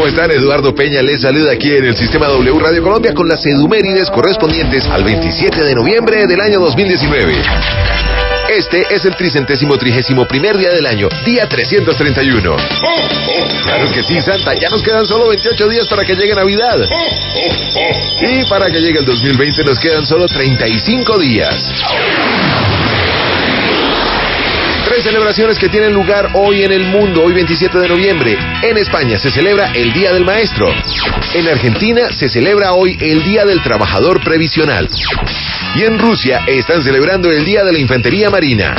¿Cómo están? Eduardo Peña les saluda aquí en el Sistema W Radio Colombia con las edumérides correspondientes al 27 de noviembre del año 2019. Este es el 331º día del año, día 331. Claro que sí, Santa, ya nos quedan solo 28 días para que llegue Navidad. Y para que llegue el 2020 nos quedan solo 35 días. 3 celebraciones que tienen lugar hoy en el mundo, hoy 27 de noviembre. En España se celebra el Día del Maestro. En Argentina se celebra hoy el Día del Trabajador Previsional. Y en Rusia están celebrando el Día de la Infantería Marina.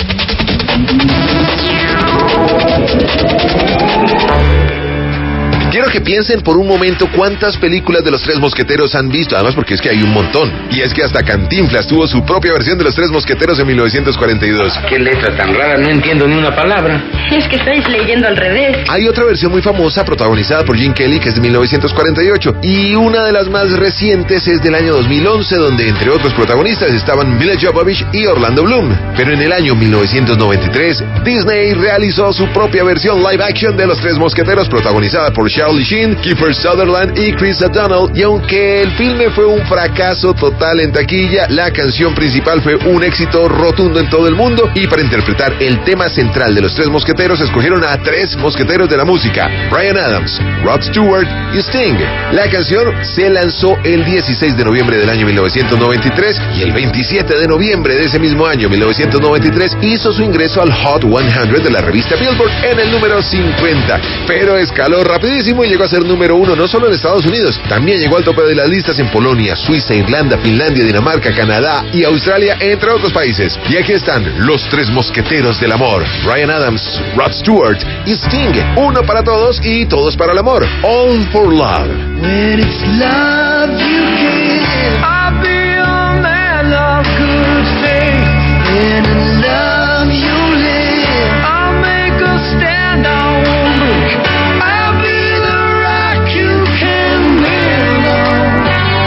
Quiero que piensen por un momento cuántas películas de Los Tres Mosqueteros han visto, además porque es que hay un montón. Y es que hasta Cantinflas tuvo su propia versión de Los Tres Mosqueteros en 1942. Qué letra tan rara, no entiendo ni una palabra. Es que estáis leyendo al revés. Hay otra versión muy famosa protagonizada por Gene Kelly que es de 1948. Y una de las más recientes es del año 2011, donde entre otros protagonistas estaban Milla Jovovich y Orlando Bloom. Pero en el año 1993, Disney realizó su propia versión live action de Los Tres Mosqueteros protagonizada por Charlie Sheen, Kiefer Sutherland y Chris O'Donnell, y aunque el filme fue un fracaso total en taquilla, la canción principal fue un éxito rotundo en todo el mundo, y para interpretar el tema central de Los Tres Mosqueteros escogieron a 3 mosqueteros de la música: Bryan Adams, Rod Stewart y Sting. La canción se lanzó el 16 de noviembre del año 1993 y el 27 de noviembre de ese mismo año, 1993, hizo su ingreso al Hot 100 de la revista Billboard en el número 50, pero escaló rapidísimo y llegó a ser número 1 no solo en Estados Unidos, también llegó al tope de las listas en Polonia, Suiza, Irlanda, Finlandia, Dinamarca, Canadá y Australia, entre otros países. Y aquí están los 3 mosqueteros del amor: Bryan Adams, Rod Stewart y Sting. Uno para todos y todos para el amor. All for Love. When it's love you give, I'll be a man of good faith. And in love you live, I'll make a stand, I won't break. I'll be the rock you can build on.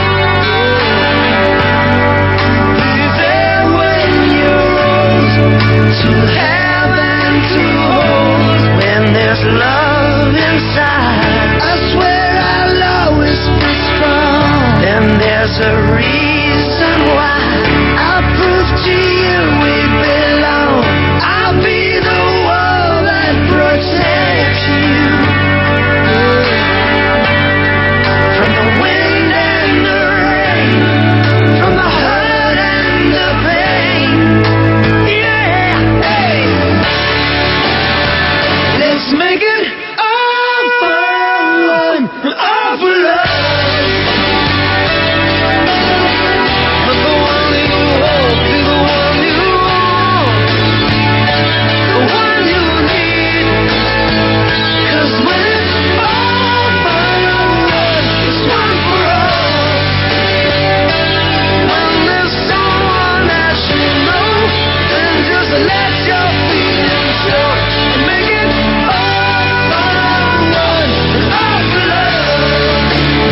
Be there when you're old, to have and to hold. When there's love inside, I swear I'll always be strong. Then there's a reason why I'll prove to you we belong. I'll be the wall that protects you from the wind and the rain, from the hurt and the pain. Yeah, hey. Let's make it all for one, all for love. Let the one you hold be the one you want, the one you need. 'Cause when it's all for one, it's one for all. When there's someone that you know, then just let your feelings show. Make it all for one, all for love.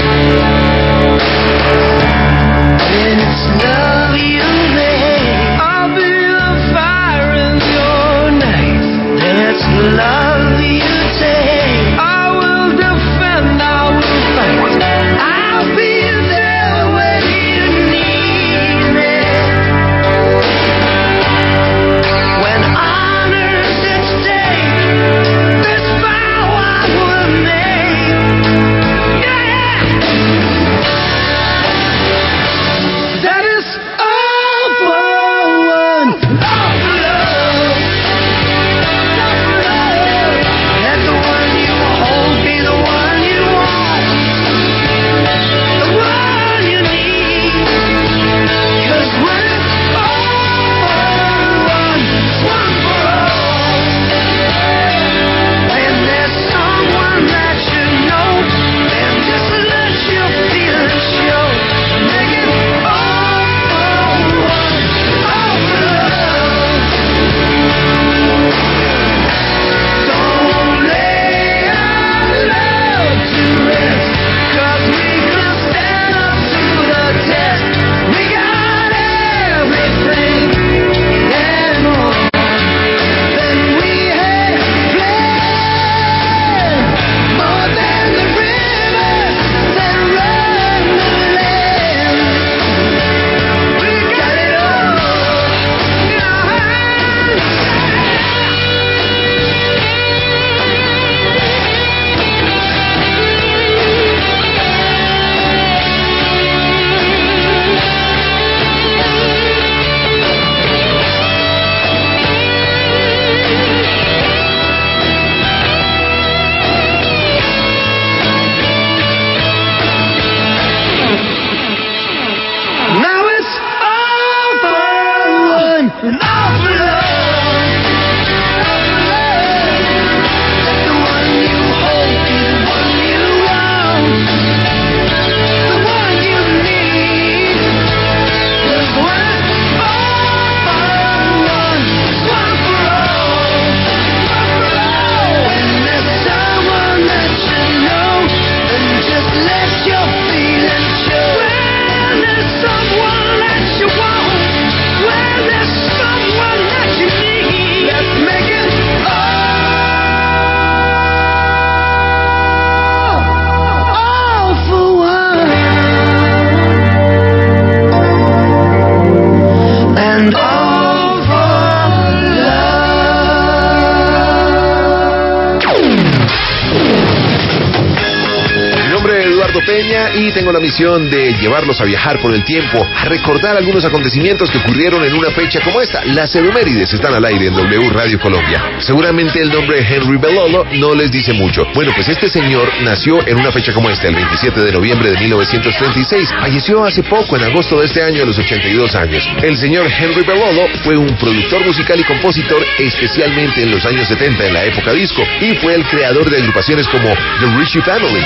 Eduardo Peña y tengo la misión de llevarlos a viajar por el tiempo, a recordar algunos acontecimientos que ocurrieron en una fecha como esta. Las Edumérides están al aire en W Radio Colombia. Seguramente el nombre Henry Belolo no les dice mucho. Bueno, pues este señor nació en una fecha como esta, el 27 de noviembre de 1936. Falleció hace poco, en agosto de este año, a los 82 años. El señor Henry Belolo fue un productor musical y compositor, especialmente en los años 70, en la época disco, y fue el creador de agrupaciones como The Ritchie Family.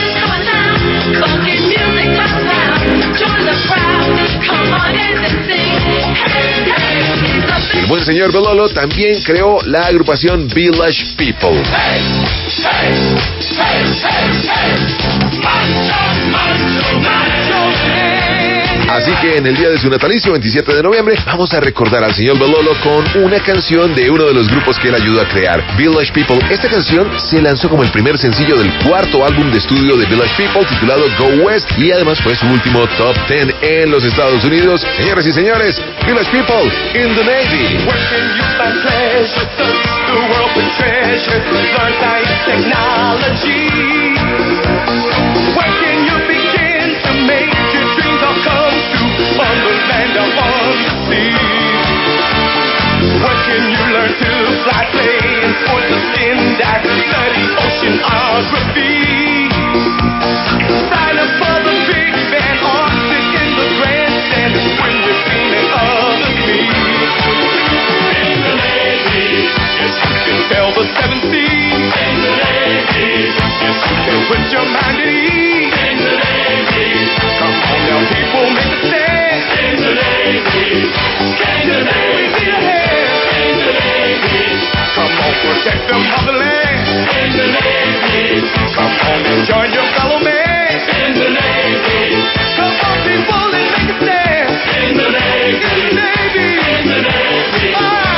El buen señor Belolo también creó la agrupación Village People. Así que en el día de su natalicio, 27 de noviembre, vamos a recordar al señor Belolo con una canción de uno de los grupos que él ayudó a crear, Village People. Esta canción se lanzó como el primer sencillo del cuarto álbum de estudio de Village People, titulado Go West, y además fue su último top 10 en los Estados Unidos. Señoras y señores, Village People in the Navy. On the land or on the sea. What can you learn to fly, play, and sport the skin dive, study oceanography? Sign up for the big band or sit in the grandstand when we're singing other meet. In the Navy, yes you can tell the seven seas. In the Navy, yes you can put your mind at ease. In the Navy, come on now people, make a stand. Protect the motherland in the Navy. Come on and join your fellow man in the Navy. Come on, people, and make a stand in the Navy. In the Navy. In the Navy.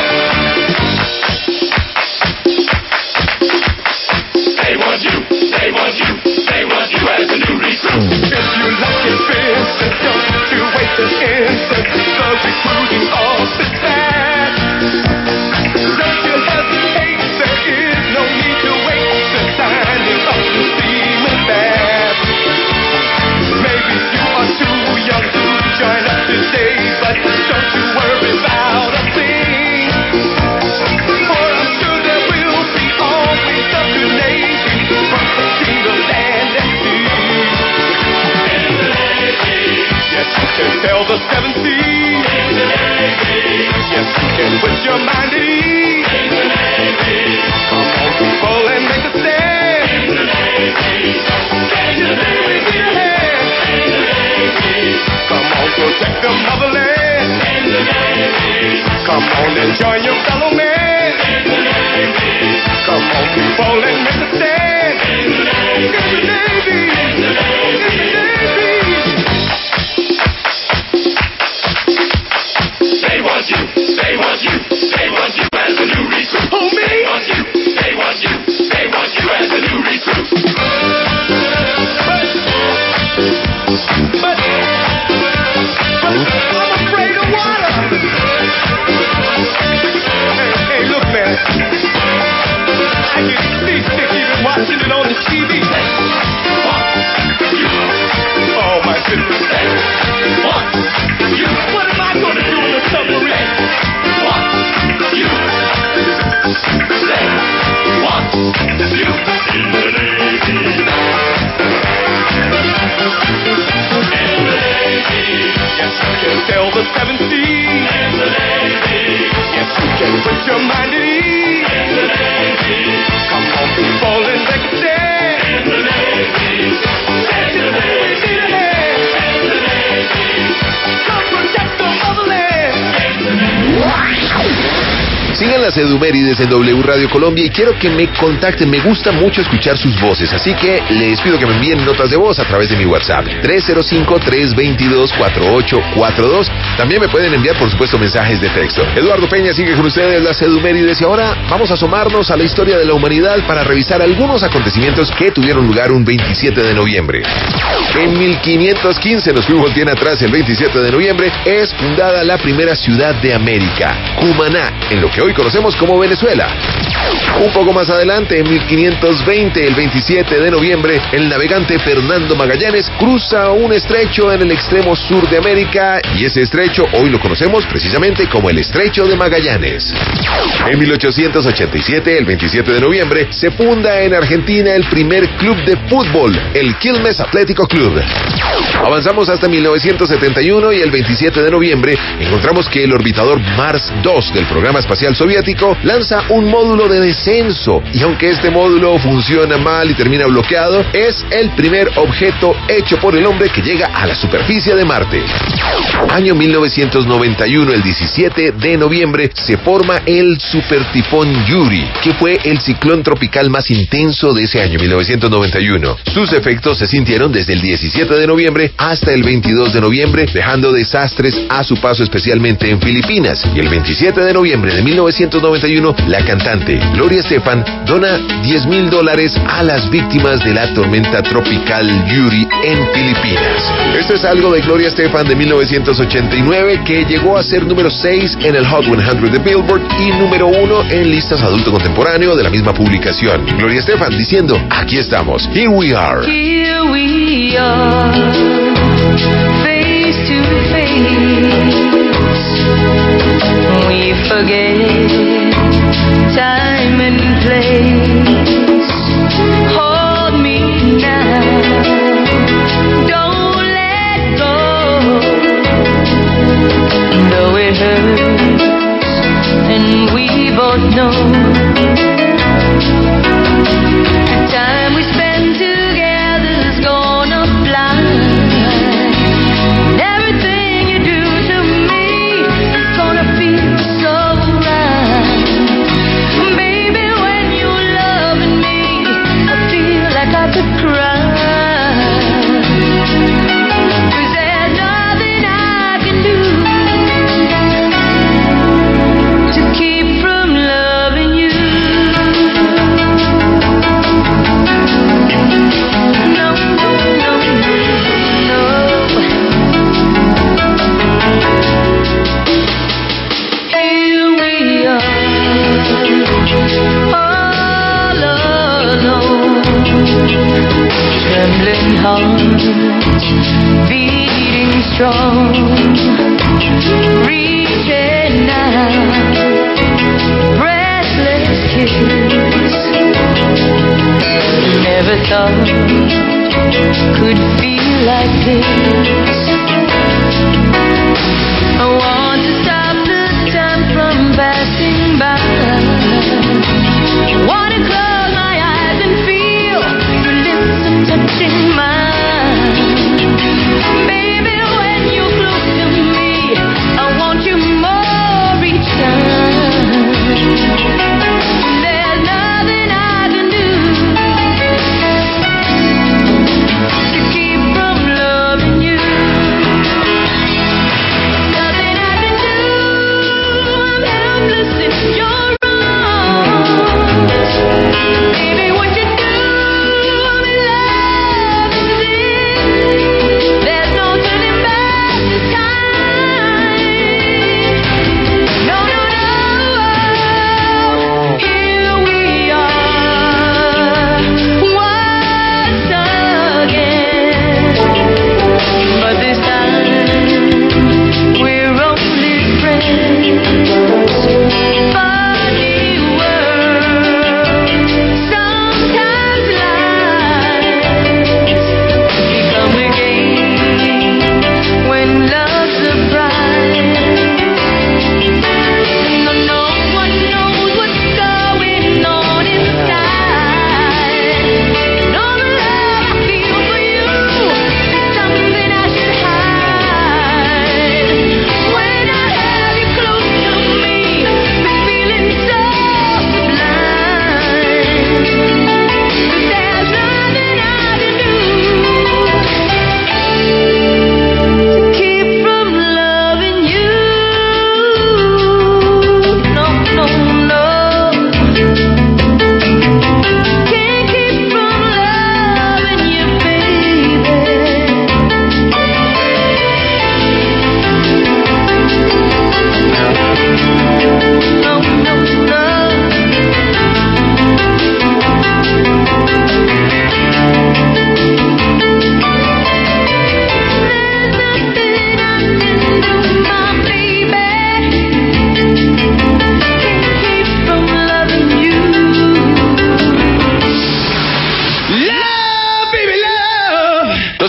They want you. They want you. They want you as a new recruit. If you like it, business, don't you wait an instant. The recruiting office back. Don't you hesitate. No need to wait to sign it up to seaman fast. Maybe you are too young to join up today, but don't you worry about a thing. For I'm sure there will be always a good Navy from the sea to land and sea. In the Navy, yes you can sail the seven seas. In the Navy, yes you can put your mind at ease. In the Navy. People and make a stand in the Navy. Can you lend me a hand in the Navy? Come on, protect the motherland in the Navy. Come on and join your fellow man in the Navy. Come on, people and make a stand in the Navy. In the Navy. In the Navy. They want you. They want you. They want you as a new recruit. Who me? They want you. They want you. They want you as a new recruit. But I'm afraid of water. Hey, look, man. I get seasick even watching it on the TV. Oh, my goodness. What am I going to do in the submarine? Sail the seven seas in the Navy. Yes, you can put your mind at ease in the Navy. Come on, people, and make a stand in the Navy. Stand in the Navy. In the Navy. Come protect the motherland in the Navy. Sigan las Edumérides en W Radio Colombia y quiero que me contacten. Me gusta mucho escuchar sus voces, así que les pido que me envíen notas de voz a través de mi WhatsApp 305-322-4842. También me pueden enviar, por supuesto, mensajes de texto. Eduardo Peña sigue con ustedes las Edumérides y ahora vamos a asomarnos a la historia de la humanidad para revisar algunos acontecimientos que tuvieron lugar un 27 de noviembre. En 1515, nos fuimos bien atrás, el 27 de noviembre, es fundada la primera ciudad de América, Cumaná, en lo que hoy conocemos como Venezuela. Un poco más adelante, en 1520, el 27 de noviembre, el navegante Fernando Magallanes cruza un estrecho en el extremo sur de América y ese estrecho hoy lo conocemos precisamente como el Estrecho de Magallanes. En 1887, el 27 de noviembre, se funda en Argentina el primer club de fútbol, el Quilmes Atlético Club. Avanzamos hasta 1971 y el 27 de noviembre encontramos que el orbitador Mars 2 del programa espacial soviético lanza un módulo de descenso y aunque este módulo funciona mal y termina bloqueado, es el primer objeto hecho por el hombre que llega a la superficie de Marte. Año 1991, el 17 de noviembre, se forma el supertifón Yuri, que fue el ciclón tropical más intenso de ese año 1991. Sus efectos se sintieron desde el 17 de noviembre hasta el 22 de noviembre, dejando desastres a su paso especialmente en Filipinas. Y el 27 de noviembre de 1991, la cantante Gloria Estefan dona $10,000 a las víctimas de la tormenta tropical Yuri en Filipinas. Esto es algo de Gloria Estefan de 1989 que llegó a ser número 6 en el Hot 100 de Billboard y número 1 en listas adulto contemporáneo de la misma publicación. Gloria Estefan diciendo, aquí estamos, here we are. Here we are, face to face. We forget time and place. Hold me now, don't let go. Though it hurts, and we both know the time we spend together's gonna fly. And everything you do to me is gonna feel so right. Baby, when you're loving me, I feel like I could cry. 'Cause there's nothing I can do to keep from loving you. No, no, no, no. Here we are, all alone. Trembling hearts, beating strong. Reaching out, breathless kiss. Never thought could feel like this. I want to stop the time from passing by. I want to close my eyes and feel your lips touching mine. Baby, when you're close to me, I want you more each time. There's nothing I can do to keep from loving you. Nothing I can do, I'm helpless in your arms.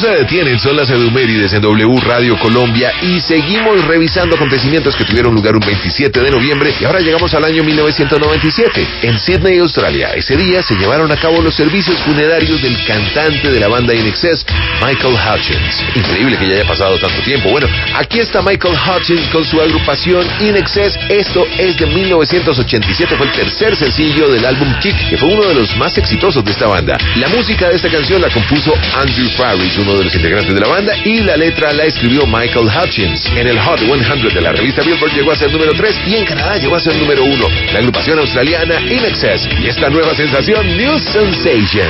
se detienen, son las Edumérides en W Radio Colombia y seguimos revisando acontecimientos que tuvieron lugar un 27 de noviembre y ahora llegamos al año 1997. En Sydney, Australia, ese día se llevaron a cabo los servicios funerarios del cantante de la banda In Excess, Michael Hutchence. Increíble que ya haya pasado tanto tiempo. Bueno, aquí está Michael Hutchence con su agrupación In Excess. Esto es de 1987, fue el tercer sencillo del álbum Kick, que fue uno de los más exitosos de esta banda. La música de esta canción la compuso Andrew Farriss, uno de los integrantes de la banda, y la letra la escribió Michael Hutchence. En el Hot 100 de la revista Billboard llegó a ser número 3 y en Canadá llegó a ser número 1. La agrupación australiana In Excess y esta nueva sensación New Sensation.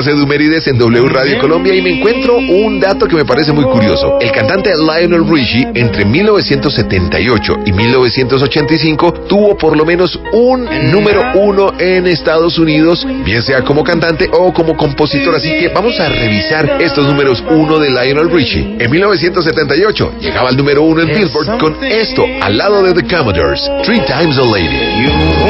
José Dumérides en W Radio Colombia y me encuentro un dato que me parece muy curioso. El cantante Lionel Richie entre 1978 y 1985 tuvo por lo menos un número 1 en Estados Unidos, bien sea como cantante o como compositor, así que vamos a revisar estos números 1 de Lionel Richie. En 1978 llegaba al número 1 en Billboard con esto, al lado de The Commodores, Three Times a Lady.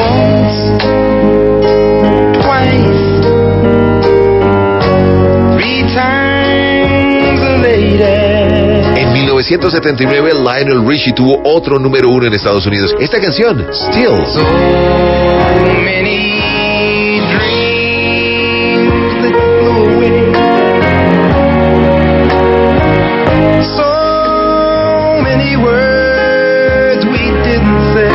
En 1979, Lionel Richie tuvo otro número 1 en Estados Unidos. Esta canción, Still. So many dreams that flew away. So many words we didn't say.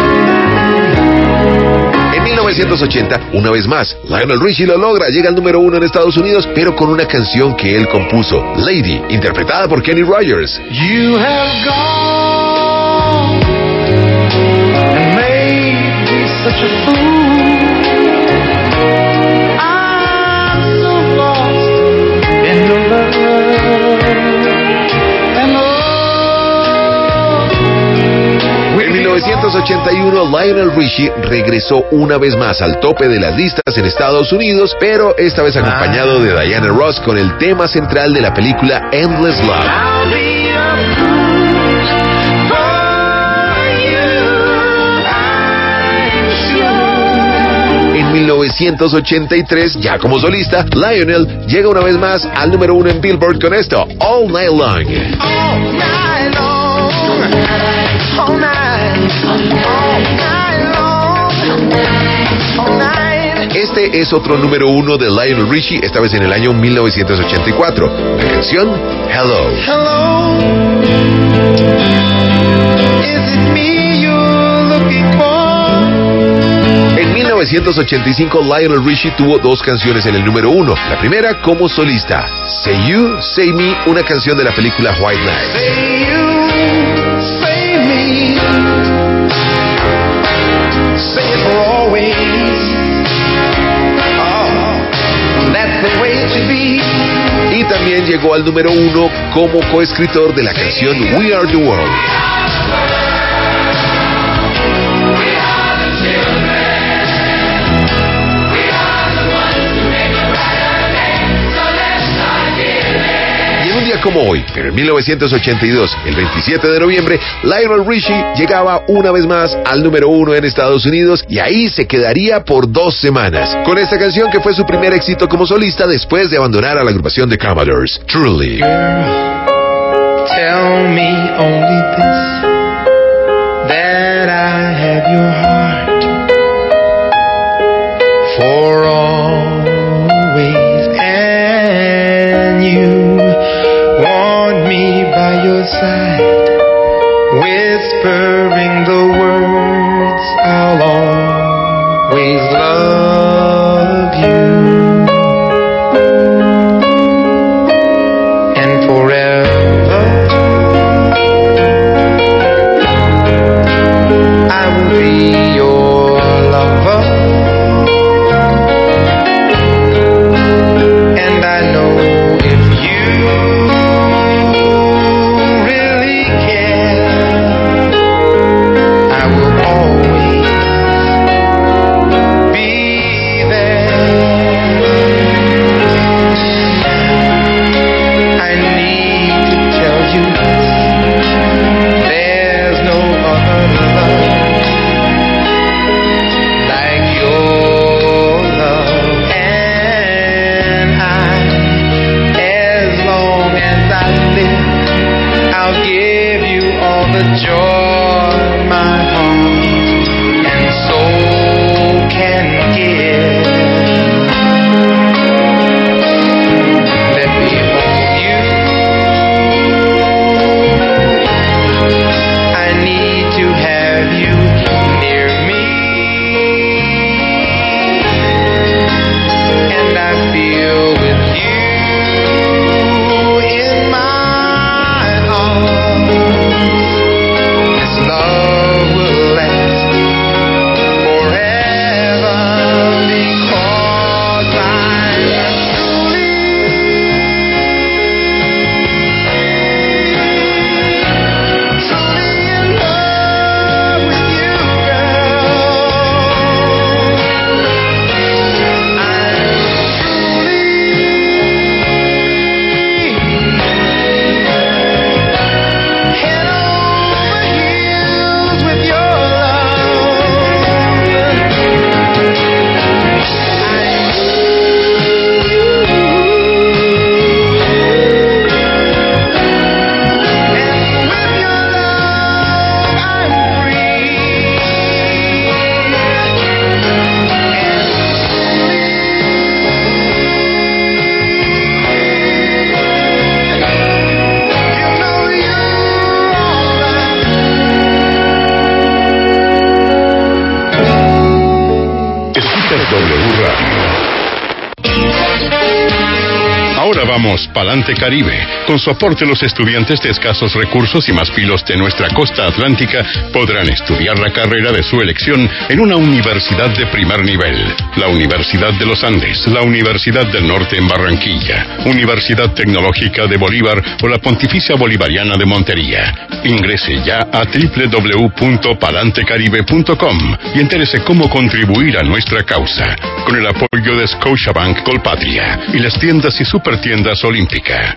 En 1980, una vez más, Lionel Richie lo logra, llega al número 1 en Estados Unidos, pero con una canción que él compuso, Lady, interpretada por Kenny Rogers. You have gone and made me such a fool. I'm so lost in your love. And En 1981, Lionel Richie regresó una vez más al tope de las listas en Estados Unidos, pero esta vez acompañado de Diana Ross con el tema central de la película Endless Love. I'll be a fool for you, I'm sure. En 1983, ya como solista, Lionel llega una vez más al número 1 en Billboard con esto, All Night Long. All night long, all night, all night long, all night. Este es otro número 1 de Lionel Richie, esta vez en el año 1984. La canción, Hello. Hello, is it me you're looking for? En 1985, Lionel Richie tuvo dos canciones en el número 1. La primera como solista, Say You, Say Me, una canción de la película White Night. Say you, say me, say it for always. Oh, that's the way it should be. Y también llegó al número 1 como coescritor de la canción We Are the World. Y en un día como hoy, pero en 1982, el 27 de noviembre, Lionel Richie llegaba una vez más al número 1 en Estados Unidos y ahí se quedaría por 2 semanas, con esta canción que fue su primer éxito como solista después de abandonar a la agrupación de Commodores, Truly. Tell me only this, that I have your heart for always, and you want me by your side, whispering the words, I'll always love you, and forever I will be your lover, and I know if you really care, I will always be there. I need to tell you this, there's no other love like your love, and as long as I live, I'll give you all the joy my heart and soul can give. Let me hold you, I need to have you near me, and I feel with you in my arms, W Radio. Ahora vamos pa'lante Caribe. Con su aporte, los estudiantes de escasos recursos y más pilos de nuestra costa atlántica podrán estudiar la carrera de su elección en una universidad de primer nivel. La Universidad de los Andes, la Universidad del Norte en Barranquilla, Universidad Tecnológica de Bolívar o la Pontificia Bolivariana de Montería. Ingrese ya a www.palantecaribe.com y entérese cómo contribuir a nuestra causa, con el apoyo de Scotiabank Colpatria y las tiendas y supertiendas Olímpica.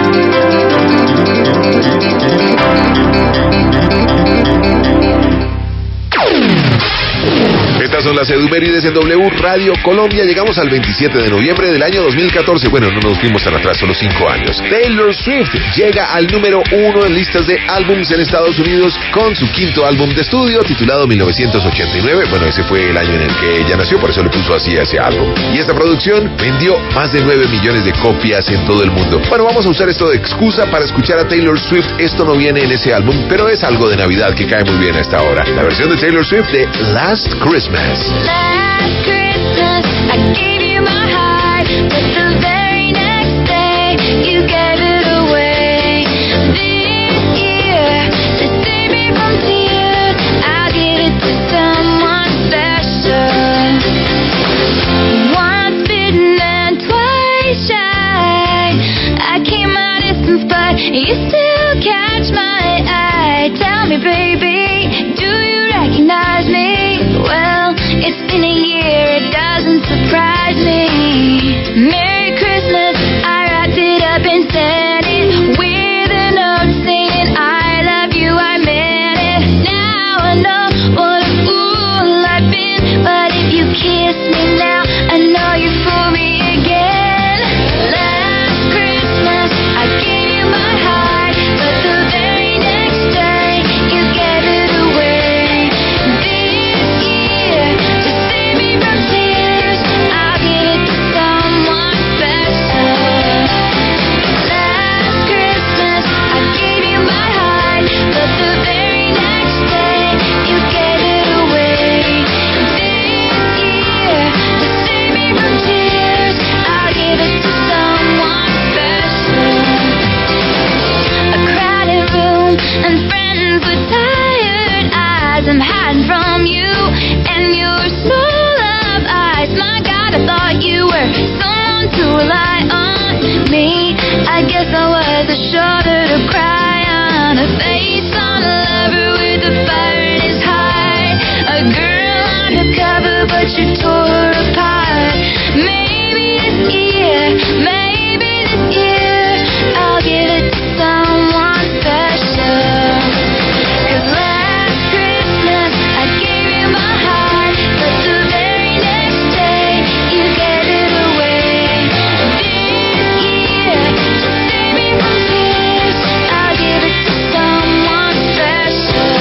Estas son las edumérides en W Radio Colombia. Llegamos al 27 de noviembre del año 2014. Bueno, no nos fuimos tan atrás, solo 5 años. Taylor Swift llega al número 1 en listas de álbums en Estados Unidos con su quinto álbum de estudio titulado 1989. Bueno, ese fue el año en el que ella nació, por eso le puso así a ese álbum. Y esta producción vendió más de 9 millones de copias en todo el mundo. Bueno, vamos a usar esto de excusa para escuchar a Taylor Swift. Esto no viene en ese álbum, pero es algo de Navidad que cae muy bien a esta hora. La versión de Taylor Swift de Last Christmas. Last Christmas, I gave you my heart, but the very next day, you gave it away. This year, to save me from tears, I'll give it to someone special. Once bitten and twice shy, I keep my distance, but you still catch my eye. Tell me, baby, do you recognize me? Well, it's been a year, it doesn't surprise me. Merry Christmas, I wrapped it up and sent it with a note saying I love you, I meant it. Now I know what a fool I've been, but if you kiss me now, I know you fool me again. Last Christmas, I gave you my heart, but the very next day, you gave it away. This year, to save me from tears, I'll give it to someone special. Last Christmas, I gave you my heart, but the very next day, you gave it away. This year, to save me from tears, I'll give it to someone special. A crowded room and friends with tired eyes. I'm hiding from you and your small of eyes. My God, I thought you were someone to rely on. Me, I guess I was a shoulder to cry on, a face on a lover with a fire in his heart. A girl undercover, but you tore her apart. Maybe this year, I'll give it to someone special. 'Cause last Christmas, I gave you my heart, but the very next day, you gave it away. This year, to save me from tears, I'll give it to someone special.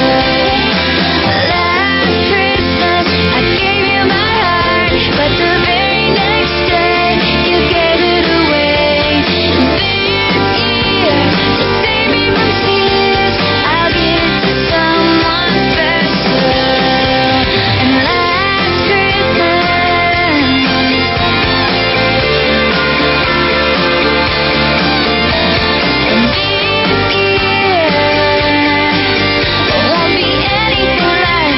Last Christmas, I gave you my heart, but the very next day, you gave it away. This year, to save me from tears, I'll give it to someone special. And last Christmas, and this year won't be anything like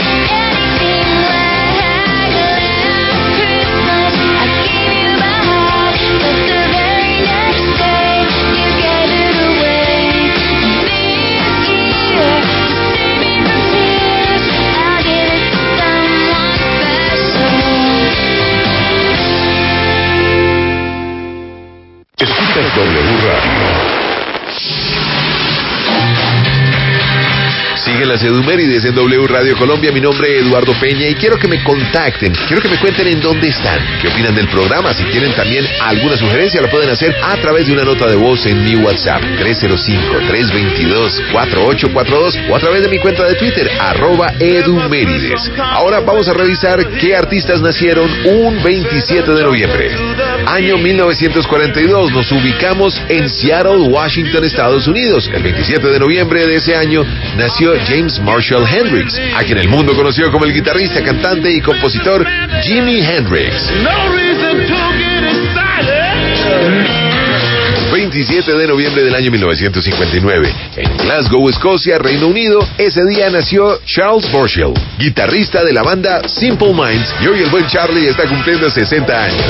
last Christmas. I gave you my heart, but the very next day, you gave it away. This year, to save me from tears, I'll give it to someone special. Escuchas W Radio. Siguen las edumérides en W Radio Colombia. Mi nombre es Eduardo Peña y quiero que me contacten, quiero que me cuenten en dónde están, qué opinan del programa. Si tienen también alguna sugerencia, lo pueden hacer a través de una nota de voz en mi WhatsApp 305-322-4842 o a través de mi cuenta de Twitter @edumérides. Ahora vamos a revisar qué artistas nacieron un 27 de noviembre. Año 1942, nos ubicamos en Seattle, Washington, Estados Unidos. El 27 de noviembre de ese año nació James Marshall Hendrix, a quien el mundo conoció como el guitarrista, cantante y compositor Jimi Hendrix. 27 de noviembre del año 1959, en Glasgow, Escocia, Reino Unido, ese día nació Charles Burchill, guitarrista de la banda Simple Minds, y hoy el buen Charlie está cumpliendo 60 años.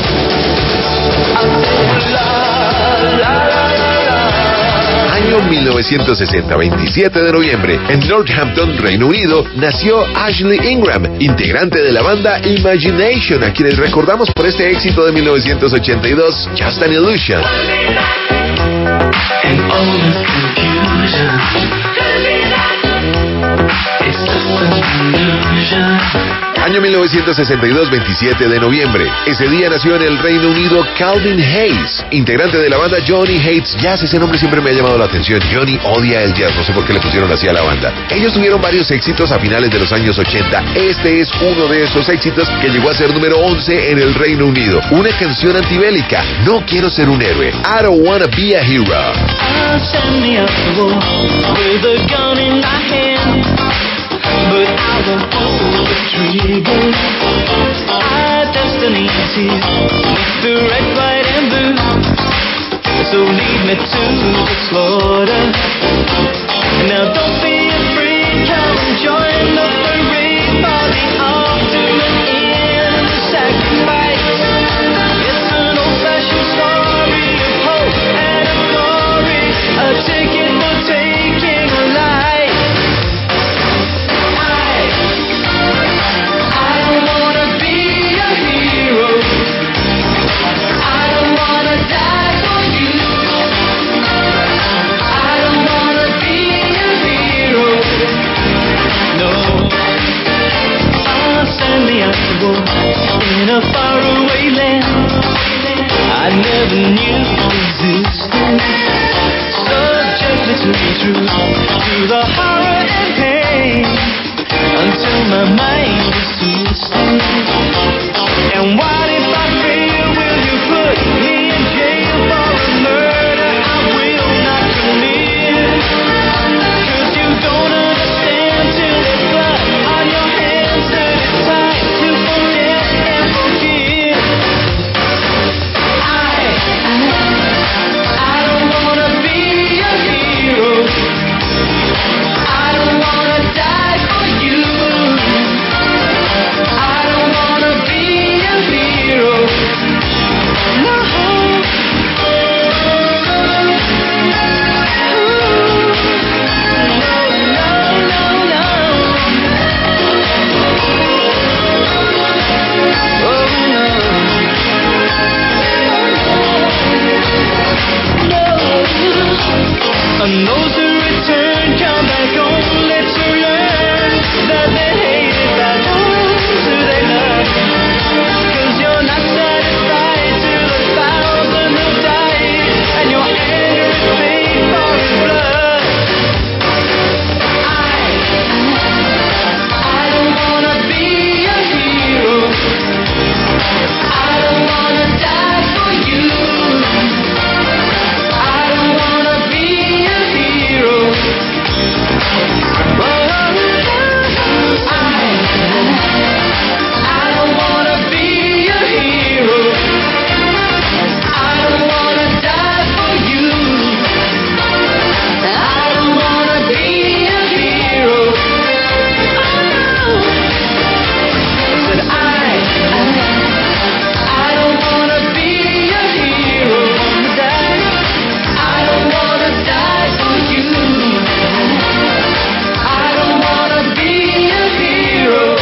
Año 1960, 27 de noviembre, en Northampton, Reino Unido, nació Ashley Ingram, integrante de la banda Imagination, a quienes recordamos por este éxito de 1982, Just an Illusion. Año 1962, 27 de noviembre. Ese día nació en el Reino Unido Calvin Hayes, integrante de la banda Johnny Hates Jazz. Ese nombre siempre me ha llamado la atención. Johnny odia el jazz, no sé por qué le pusieron así a la banda. Ellos tuvieron varios éxitos a finales de los años 80. Este es uno de esos éxitos que llegó a ser número 11 en el Reino Unido. Una canción antibélica, No quiero ser un héroe. I don't wanna be a hero. But I won't pull the trigger. Our destiny is here. It's the red, white, and blue. So lead me to the slaughter. Now don't be afraid, come and join the parade for the ultimate end of sacrifice. It's an old-fashioned story of hope and of glory, a ticket for taking a life. In a faraway land I never knew existed, subjected to the truth, to the horror and pain, until my mind is twisted. And what if I fail? Will you put me in jail for a murder I will not commit? 'Cause you don't understand till there's blood on your hands and it's time to forget and forgive. I don't wanna be a hero. I don't wanna die for you. I don't wanna be a hero. No. And those who return come back only to learn that they hated by those who they love. 'Cause you're not satisfied to the 1,000 who died, and your anger is paid for in blood. I don't wanna be a hero. I don't wanna die for you. I don't wanna be a hero. I don't wanna be a hero. I don't wanna die for you. I don't wanna be a hero. Said I don't wanna be a hero. I don't wanna die for you. I don't wanna be a hero.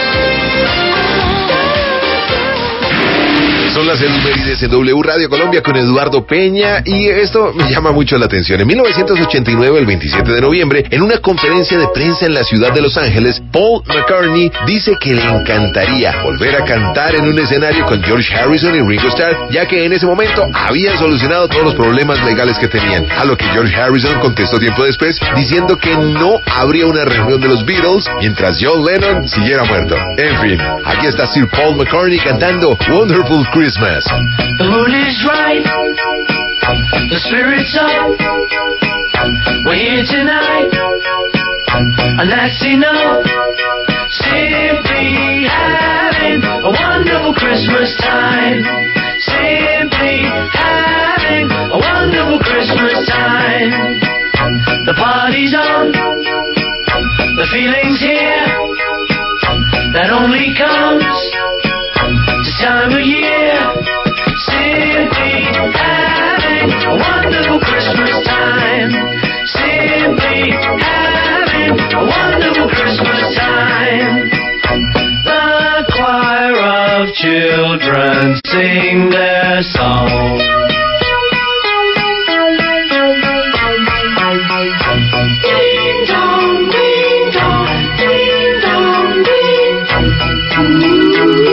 Son las efemérides en W Radio Colombia con Eduardo Peña, y esto me llama mucho la atención. En 1989, el 27 de noviembre, en una conferencia de prensa en la ciudad de Los Ángeles, Paul McCartney dice que le encantaría volver a cantar en un escenario con George Harrison y Ringo Starr, ya que en ese momento habían solucionado todos los problemas legales que tenían. A lo que George Harrison contestó tiempo después diciendo que no habría una reunión de los Beatles mientras John Lennon siguiera muerto. En fin, aquí está Sir Paul McCartney cantando Wonderful Christmas. más. The mood is right, the spirit's up. We're here tonight, and that's enough. Simply having a wonderful Christmas time. Simply having a wonderful Christmas time. The party's on, the feeling's here. That only comes this time of year. Simply having a wonderful Christmas time. Simply having a wonderful Christmas time. The choir of children sing their song. Ding dong, ding dong, ding dong, ding.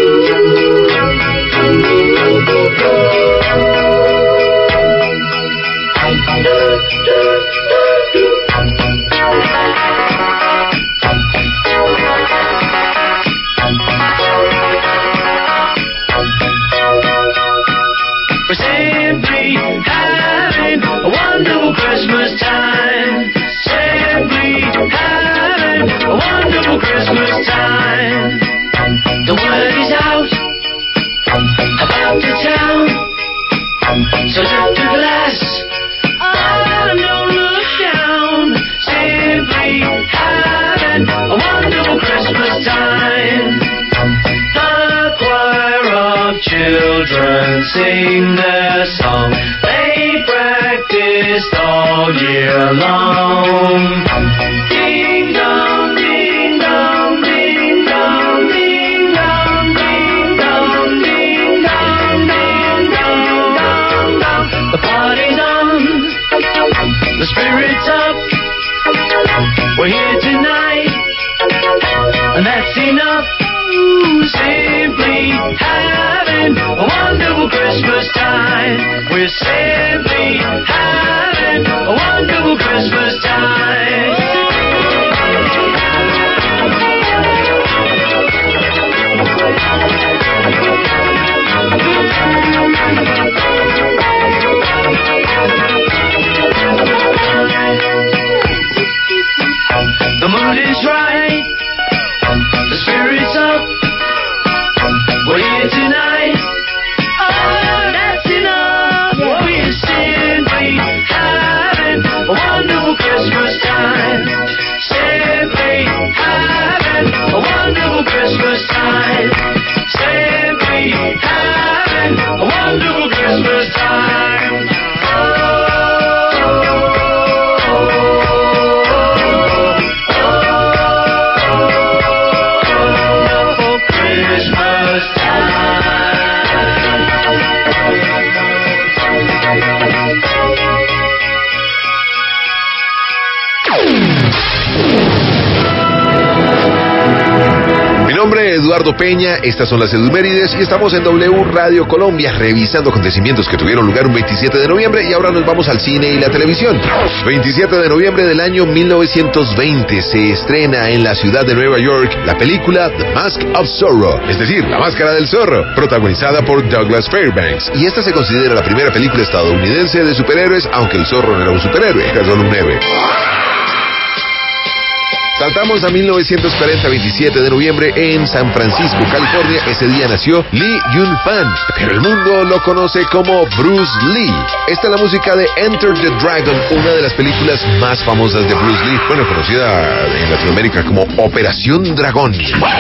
We're simply having a wonderful Christmas time. Simply having a wonderful Christmas time. The word is out about the town, so lift a glass. Oh, don't look down. Simply having a wonderful Christmas time. The choir of children sing their song. They practiced all year long. Ding dong, ding dong, ding dong, ding dong, ding dong, ding dong, ding dong, dong, dong. The party's on, the spirit's up. We're here tonight, and that's enough. Simply having a wonderful Christmas time. We're simply having a wonderful Christmas time. The mood is right, the spirit's up. We're here tonight. Oh, that's enough. Yeah. We're simply having a wonderful Christmas time. Simply having a wonderful Christmas time. Simply having a wonderful Christmas time. Mi nombre es Eduardo Peña, estas son las Edumérides y estamos en W Radio Colombia revisando acontecimientos que tuvieron lugar un 27 de noviembre y ahora nos vamos al cine y la televisión. 27 de noviembre del año 1920 se estrena en la ciudad de Nueva York la película The Mask of Zorro, es decir, La Máscara del Zorro, protagonizada por Douglas Fairbanks. Y esta se considera la primera película estadounidense de superhéroes, aunque el zorro no era un superhéroe, era solo un héroe. Saltamos a 1940, 27 de noviembre, en San Francisco, California. Ese día nació Lee Jun-fan, pero el mundo lo conoce como Bruce Lee. Esta es la música de Enter the Dragon, una de las películas más famosas de Bruce Lee, bueno, conocida en Latinoamérica como Operación Dragón.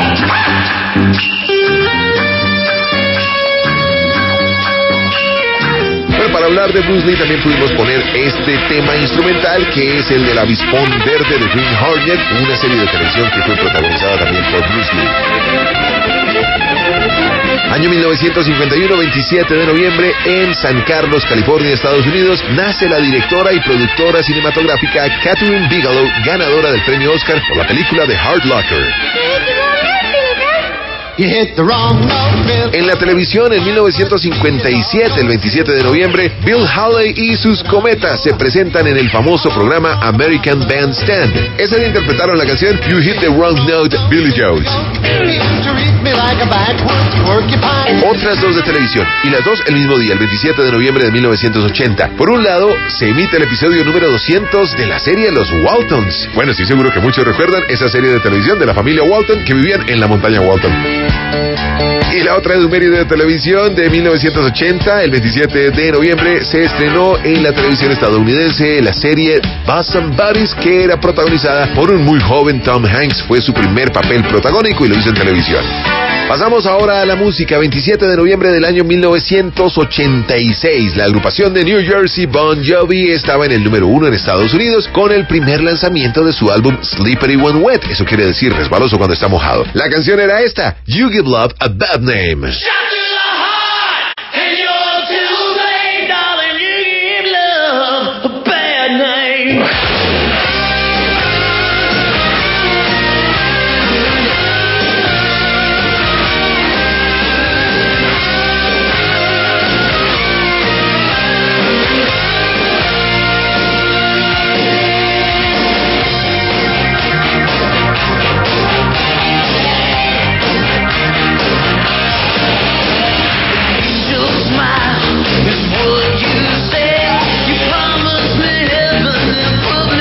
Para hablar de Bruce Lee también pudimos poner este tema instrumental que es el del avispón verde de Green Hornet, una serie de televisión que fue protagonizada también por Bruce Lee. Año 1951, 27 de noviembre, en San Carlos, California, Estados Unidos, nace la directora y productora cinematográfica Kathryn Bigelow, ganadora del premio Oscar por la película The Hurt Locker. You hit the wrong note, Bill. En la televisión, en 1957, el 27 de noviembre, Bill Haley y sus Cometas se presentan en el famoso programa American Bandstand. Ese día interpretaron la canción You Hit the Wrong Note, Billy Joel. Otras dos de televisión, y las dos el mismo día, el 27 de noviembre de 1980. Por un lado, se emite el episodio número 200 de la serie Los Waltons. Bueno, estoy seguro que muchos recuerdan esa serie de televisión de la familia Walton que vivían en la montaña Walton. Y la otra efeméride de televisión de 1980, el 27 de noviembre, se estrenó en la televisión estadounidense la serie Bosom Buddies, que era protagonizada por un muy joven Tom Hanks. Fue su primer papel protagónico y lo hizo en televisión. Pasamos ahora a la música. 27 de noviembre del año 1986, la agrupación de New Jersey Bon Jovi estaba en el número 1 en Estados Unidos con el primer lanzamiento de su álbum Slippery When Wet. Eso quiere decir resbaloso cuando está mojado. La canción era esta, You Give Love a Bad Name. Is what you said. You promised me heaven and put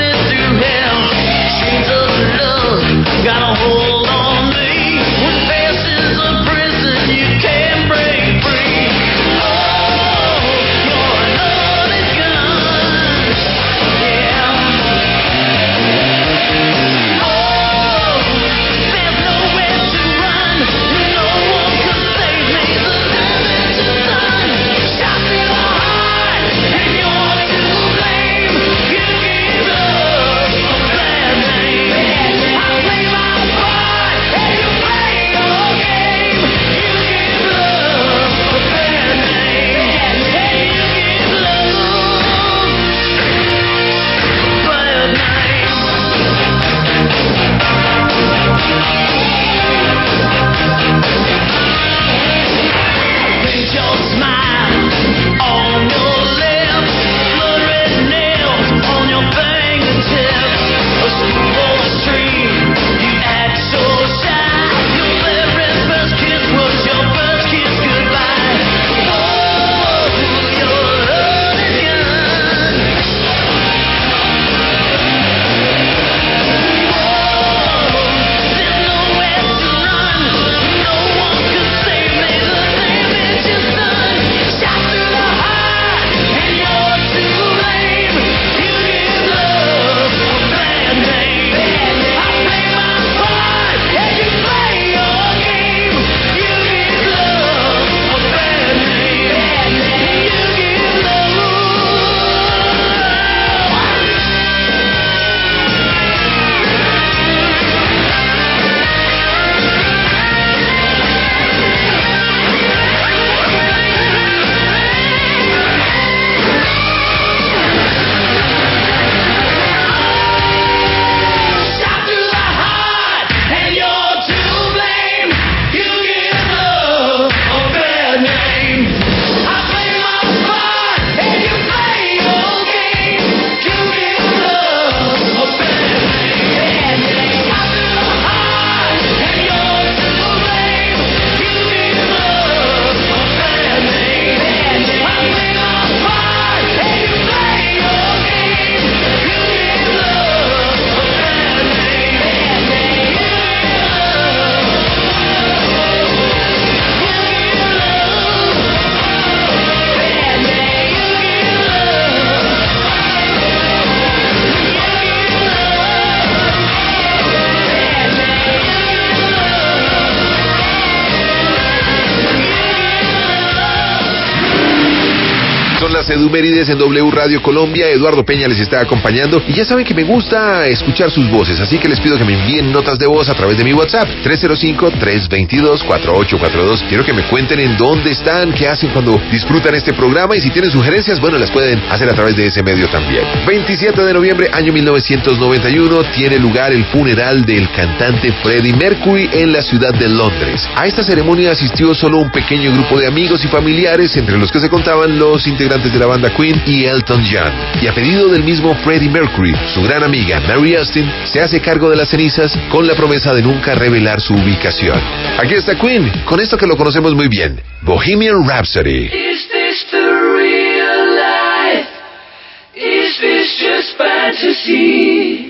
Edumérides en W Radio Colombia. Eduardo Peña les está acompañando y ya saben que me gusta escuchar sus voces, así que les pido que me envíen notas de voz a través de mi WhatsApp 305-322-4842. Quiero que me cuenten en dónde están, qué hacen cuando disfrutan este programa y si tienen sugerencias, bueno, las pueden hacer a través de ese medio también. 27 de noviembre, año 1991, tiene lugar el funeral del cantante Freddie Mercury en la ciudad de Londres. A esta ceremonia asistió solo un pequeño grupo de amigos y familiares, entre los que se contaban los integrantes de la banda Queen y Elton John. Y a pedido del mismo Freddie Mercury, su gran amiga Mary Austin se hace cargo de las cenizas con la promesa de nunca revelar su ubicación. Aquí está Queen, con esto que lo conocemos muy bien, Bohemian Rhapsody. Is this the real life? Is this just fantasy?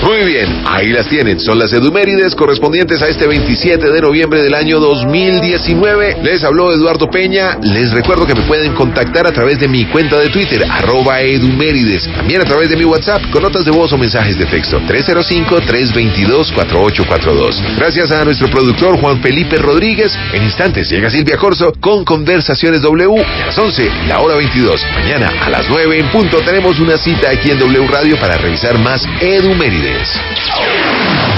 Muy bien, ahí las tienen. Son las edumérides correspondientes a este 27 de noviembre del año 2019. Les habló Eduardo Peña. Les recuerdo que me pueden contactar a través de mi cuenta de Twitter, @edumérides. También a través de mi WhatsApp con notas de voz o mensajes de texto, 305-322-4842. Gracias a nuestro productor Juan Felipe Rodríguez. En instantes llega Silvia Corso con Conversaciones W. Y a las 11, la hora 22. Mañana a las 9 en punto tenemos una cita aquí en W Radio para revisar más edumérides.